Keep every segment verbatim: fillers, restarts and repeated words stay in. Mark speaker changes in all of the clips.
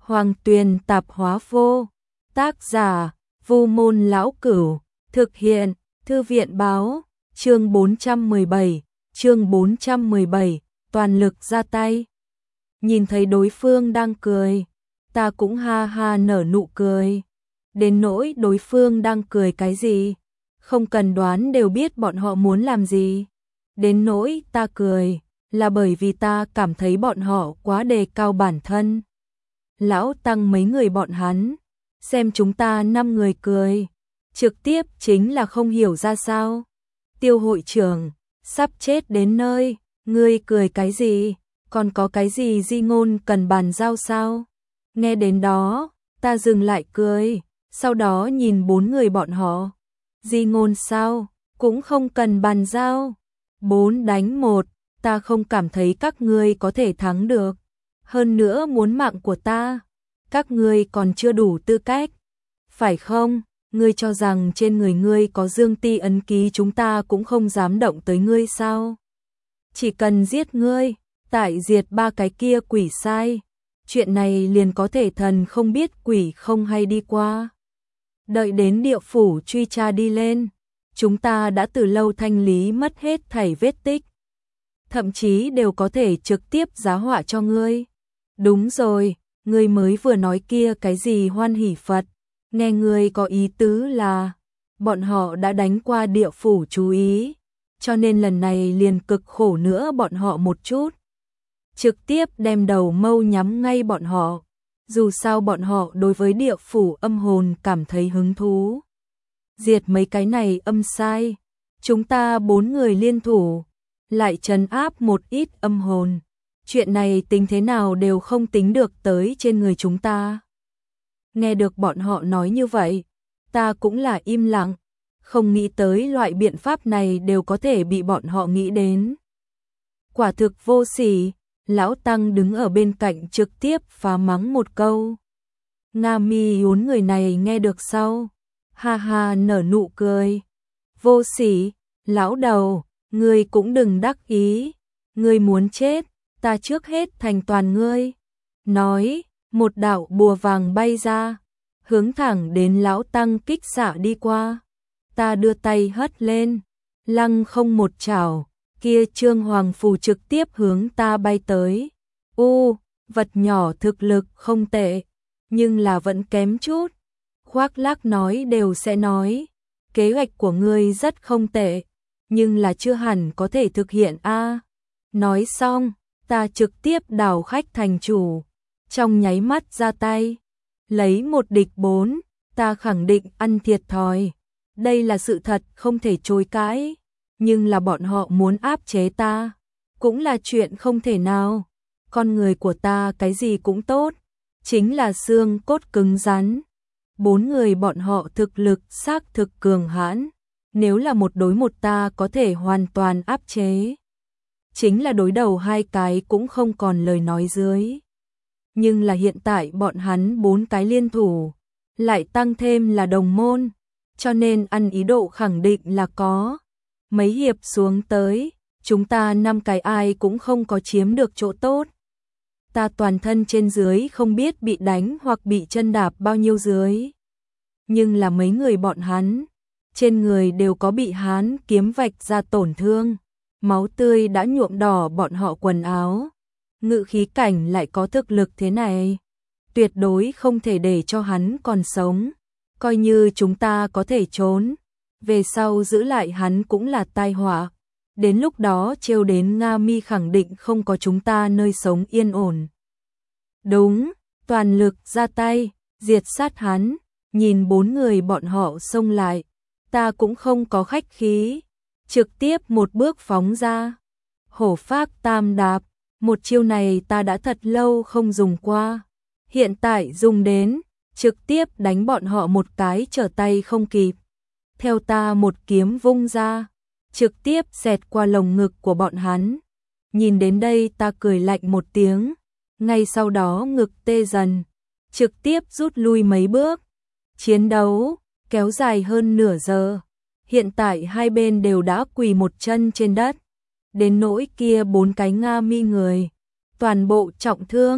Speaker 1: Hoàng Tuyền Tạp Hóa Vô. Tác giả: Vu Môn Lão Cửu. Thực hiện: Thư viện báo. Chương bốn trăm mười bảy. Chương bốn trăm mười bảy. Toàn lực ra tay. Nhìn thấy đối phương đang cười, ta cũng ha ha nở nụ cười. Đến nỗi đối phương đang cười cái gì, không cần đoán đều biết bọn họ muốn làm gì. Đến nỗi ta cười, là bởi vì ta cảm thấy bọn họ quá đề cao bản thân. Lão Tăng mấy người bọn hắn, xem chúng ta năm người cười, trực tiếp chính là không hiểu ra sao. Tiêu hội trưởng, sắp chết đến nơi, ngươi cười cái gì, còn có cái gì di ngôn cần bàn giao sao? Nghe đến đó, ta dừng lại cười, sau đó nhìn bốn người bọn họ. Di ngôn sao, cũng không cần bàn giao. Bốn đánh một, ta không cảm thấy các ngươi có thể thắng được. Hơn nữa muốn mạng của ta, các ngươi còn chưa đủ tư cách. Phải không? Ngươi cho rằng trên người ngươi có dương ti ấn ký chúng ta cũng không dám động tới ngươi sao? Chỉ cần giết ngươi, tại diệt ba cái kia quỷ sai, chuyện này liền có thể thần không biết quỷ không hay đi qua. Đợi đến địa phủ truy tra đi lên, chúng ta đã từ lâu thanh lý mất hết thảy vết tích. Thậm chí đều có thể trực tiếp giá họa cho ngươi. Đúng rồi, ngươi mới vừa nói kia cái gì Hoan Hỷ Phật, nghe ngươi có ý tứ là bọn họ đã đánh qua địa phủ chú ý, cho nên lần này liền cực khổ nữa bọn họ một chút. Trực tiếp đem đầu mâu nhắm ngay bọn họ, dù sao bọn họ đối với địa phủ âm hồn cảm thấy hứng thú. Diệt mấy cái này âm sai, chúng ta bốn người liên thủ, lại trấn áp một ít âm hồn. Chuyện này tính thế nào đều không tính được tới trên người chúng ta. Nghe được bọn họ nói như vậy, ta cũng là im lặng, không nghĩ tới loại biện pháp này đều có thể bị bọn họ nghĩ đến. Quả thực vô sỉ. Lão Tăng đứng ở bên cạnh trực tiếp phá mắng một câu. Nga Mi uốn người này nghe được sau, ha ha nở nụ cười. Vô sỉ, lão đầu, ngươi cũng đừng đắc ý, ngươi muốn chết, ta trước hết thành toàn ngươi. Nói, một đạo bùa vàng bay ra, hướng thẳng đến Lão Tăng kích xạ đi qua. Ta đưa tay hất lên, lăng không một chảo, kia trương hoàng phù trực tiếp hướng ta bay tới. U, vật nhỏ thực lực không tệ, nhưng là vẫn kém chút. Khoác lác nói đều sẽ nói, kế hoạch của ngươi rất không tệ, nhưng là chưa hẳn có thể thực hiện a. Nói xong, ta trực tiếp đảo khách thành chủ, trong nháy mắt ra tay, lấy một địch bốn, ta khẳng định ăn thiệt thòi. Đây là sự thật không thể chối cãi, nhưng là bọn họ muốn áp chế ta, cũng là chuyện không thể nào. Con người của ta cái gì cũng tốt, chính là xương cốt cứng rắn. Bốn người bọn họ thực lực xác thực cường hãn, nếu là một đối một ta có thể hoàn toàn áp chế. Chính là đối đầu hai cái cũng không còn lời nói dưới. Nhưng là hiện tại bọn hắn bốn cái liên thủ, lại tăng thêm là đồng môn, cho nên ăn ý độ khẳng định là có. Mấy hiệp xuống tới, chúng ta năm cái ai cũng không có chiếm được chỗ tốt. Ta toàn thân trên dưới không biết bị đánh hoặc bị chân đạp bao nhiêu dưới. Nhưng là mấy người bọn hắn, trên người đều có bị hán kiếm vạch ra tổn thương, máu tươi đã nhuộm đỏ bọn họ quần áo. Ngự khí cảnh lại có thực lực thế này, tuyệt đối không thể để cho hắn còn sống. Coi như chúng ta có thể trốn, về sau giữ lại hắn cũng là tai họa. Đến lúc đó trêu đến Nga Mi khẳng định không có chúng ta nơi sống yên ổn. Đúng, toàn lực ra tay, diệt sát hắn. Nhìn bốn người bọn họ xông lại, ta cũng không có khách khí, trực tiếp một bước phóng ra. Hổ phác tam đạp, một chiêu này ta đã thật lâu không dùng qua, hiện tại dùng đến, trực tiếp đánh bọn họ một cái trở tay không kịp. Theo ta một kiếm vung ra, trực tiếp xẹt qua lồng ngực của bọn hắn. Nhìn đến đây ta cười lạnh một tiếng, ngay sau đó ngực tê dần, trực tiếp rút lui mấy bước. Chiến đấu kéo dài hơn nửa giờ, hiện tại hai bên đều đã quỳ một chân trên đất. Đến nỗi kia bốn cái Nga Mi người, toàn bộ trọng thương,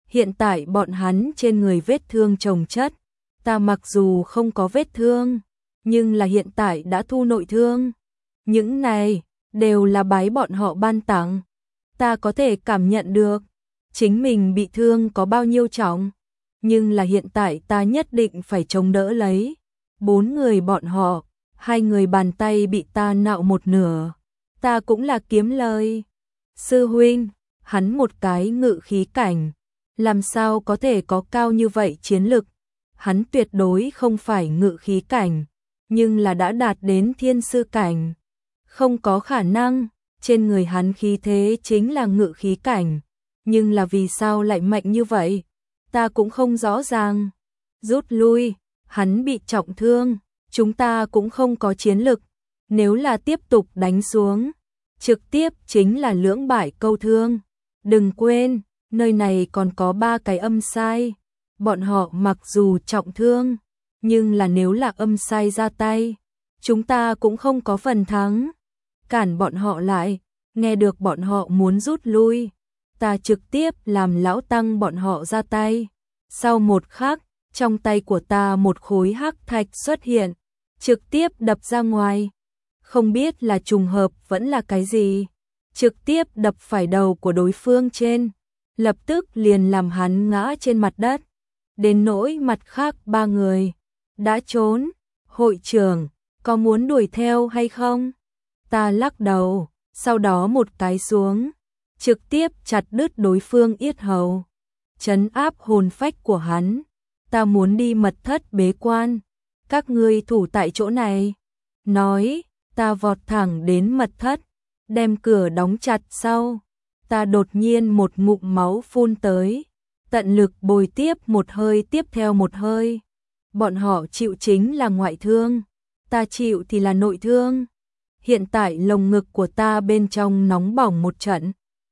Speaker 1: Hiện tại bọn hắn trên người vết thương chồng chất, ta mặc dù không có vết thương, nhưng là hiện tại đã thu nội thương. Những này đều là bái bọn họ ban tặng. Ta có thể cảm nhận được chính mình bị thương có bao nhiêu trọng, nhưng là hiện tại ta nhất định phải chống đỡ lấy. Bốn người bọn họ, hai người bàn tay bị ta nạo một nửa, ta cũng là kiếm lời. Sư huynh, hắn một cái ngự khí cảnh, làm sao có thể có cao như vậy chiến lực? Hắn tuyệt đối không phải ngự khí cảnh, nhưng là đã đạt đến thiên sư cảnh. Không có khả năng, trên người hắn khí thế chính là ngự khí cảnh, nhưng là vì sao lại mạnh như vậy? Ta cũng không rõ ràng. Rút lui, hắn bị trọng thương, chúng ta cũng không có chiến lực. Nếu là tiếp tục đánh xuống, trực tiếp chính là lưỡng bại câu thương. Đừng quên, nơi này còn có ba cái âm sai. Bọn họ mặc dù trọng thương, nhưng là nếu là âm sai ra tay, chúng ta cũng không có phần thắng. Cản bọn họ lại, nghe được bọn họ muốn rút lui, ta trực tiếp làm lão tăng bọn họ ra tay. Sau một khắc, trong tay của ta một khối hắc thạch xuất hiện, trực tiếp đập ra ngoài. Không biết là trùng hợp vẫn là cái gì, trực tiếp đập phải đầu của đối phương trên, lập tức liền làm hắn ngã trên mặt đất. Đến nỗi mặt khác ba người đã trốn. Hội trưởng, có muốn đuổi theo hay không? Ta lắc đầu, sau đó một cái xuống, trực tiếp chặt đứt đối phương yết hầu, trấn áp hồn phách của hắn. Ta muốn đi mật thất bế quan, các ngươi thủ tại chỗ này. Nói, ta vọt thẳng đến mật thất, đem cửa đóng chặt sau. Ta đột nhiên một ngụm máu phun tới, tận lực bồi tiếp một hơi tiếp theo một hơi. Bọn họ chịu chính là ngoại thương, ta chịu thì là nội thương. Hiện tại lồng ngực của ta bên trong nóng bỏng một trận.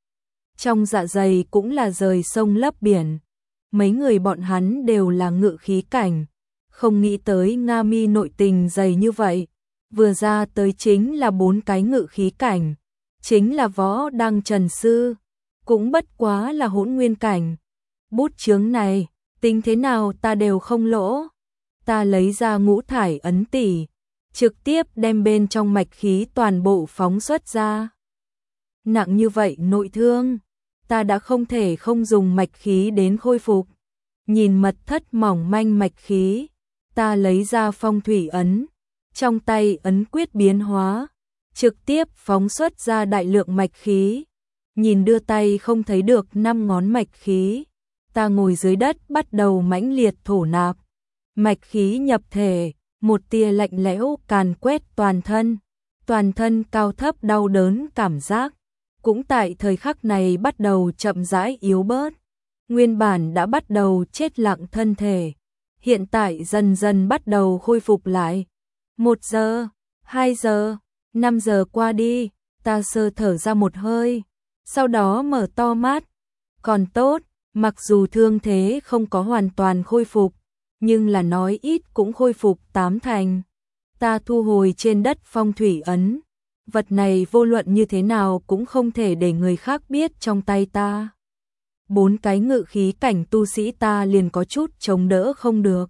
Speaker 1: Trong dạ dày cũng là rời sông lấp biển. Mấy người bọn hắn đều là ngự khí cảnh, không nghĩ tới Nga Mi nội tình dày như vậy. Vừa ra tới chính là bốn cái ngự khí cảnh, chính là Võ Đăng Trần Sư, cũng bất quá là hỗn nguyên cảnh. Bút chướng này, tính thế nào ta đều không lỗ. Ta lấy ra ngũ thải ấn tỷ, trực tiếp đem bên trong mạch khí toàn bộ phóng xuất ra. Nặng như vậy nội thương, ta đã không thể không dùng mạch khí đến khôi phục. Nhìn mật thất mỏng manh mạch khí, ta lấy ra phong thủy ấn, trong tay ấn quyết biến hóa, trực tiếp phóng xuất ra đại lượng mạch khí. Nhìn đưa tay không thấy được năm ngón mạch khí, ta ngồi dưới đất bắt đầu mãnh liệt thổ nạp. Mạch khí nhập thể, một tia lạnh lẽo càn quét toàn thân, toàn thân cao thấp đau đớn cảm giác, cũng tại thời khắc này bắt đầu chậm rãi yếu bớt. Nguyên bản đã bắt đầu chết lặng thân thể, hiện tại dần dần bắt đầu khôi phục lại. Một giờ, hai giờ, năm giờ qua đi, ta sơ thở ra một hơi, sau đó mở to mắt. Còn tốt, mặc dù thương thế không có hoàn toàn khôi phục, nhưng là nói ít cũng khôi phục tám thành. Ta thu hồi trên đất phong thủy ấn, vật này vô luận như thế nào cũng không thể để người khác biết trong tay ta. Bốn cái ngự khí cảnh tu sĩ ta liền có chút chống đỡ không được.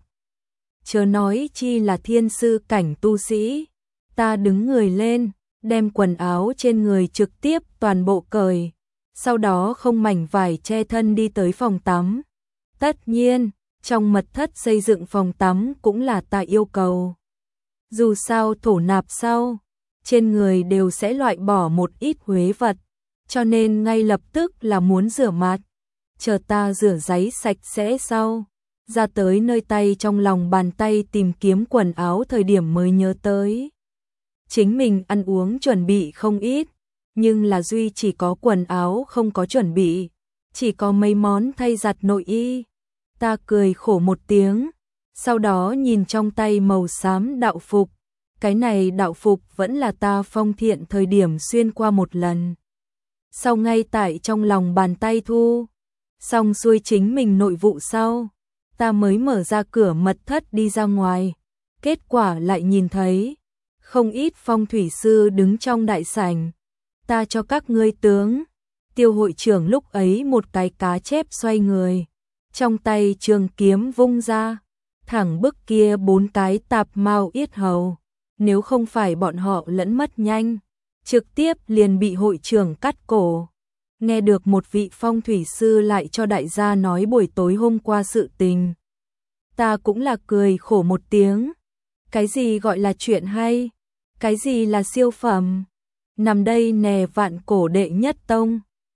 Speaker 1: Chớ nói chi là thiên sư cảnh tu sĩ. Ta đứng người lên, đem quần áo trên người trực tiếp toàn bộ cởi, sau đó không mảnh vải che thân đi tới phòng tắm. Tất nhiên, trong mật thất xây dựng phòng tắm cũng là ta yêu cầu. Dù sao thổ nạp sau, trên người đều sẽ loại bỏ một ít uế vật, cho nên ngay lập tức là muốn rửa mặt. Chờ ta rửa giấy sạch sẽ sau, ra tới nơi tay trong lòng bàn tay tìm kiếm quần áo thời điểm mới nhớ tới. Chính mình ăn uống chuẩn bị không ít, nhưng là duy chỉ có quần áo không có chuẩn bị, chỉ có mấy món thay giặt nội y. Ta cười khổ một tiếng, sau đó nhìn trong tay màu xám đạo phục. Cái này đạo phục vẫn là ta phong thiện thời điểm xuyên qua một lần. Sau ngay tại trong lòng bàn tay thu, xong xuôi chính mình nội vụ sau, ta mới mở ra cửa mật thất đi ra ngoài. Kết quả lại nhìn thấy không ít phong thủy sư đứng trong đại sảnh. Ta cho các ngươi tướng. Tiêu hội trưởng lúc ấy một cái cá chép xoay người, trong tay trường kiếm vung ra, thẳng bức kia bốn cái tạp mao yết hầu, nếu không phải bọn họ lẫn mất nhanh, trực tiếp liền bị hội trưởng cắt cổ. Nghe được một vị phong thủy sư lại cho đại gia nói buổi tối hôm qua sự tình. Ta cũng là cười khổ một tiếng. Cái gì gọi là chuyện hay? Cái gì là siêu phẩm? Nằm đây nè vạn cổ đệ nhất tông.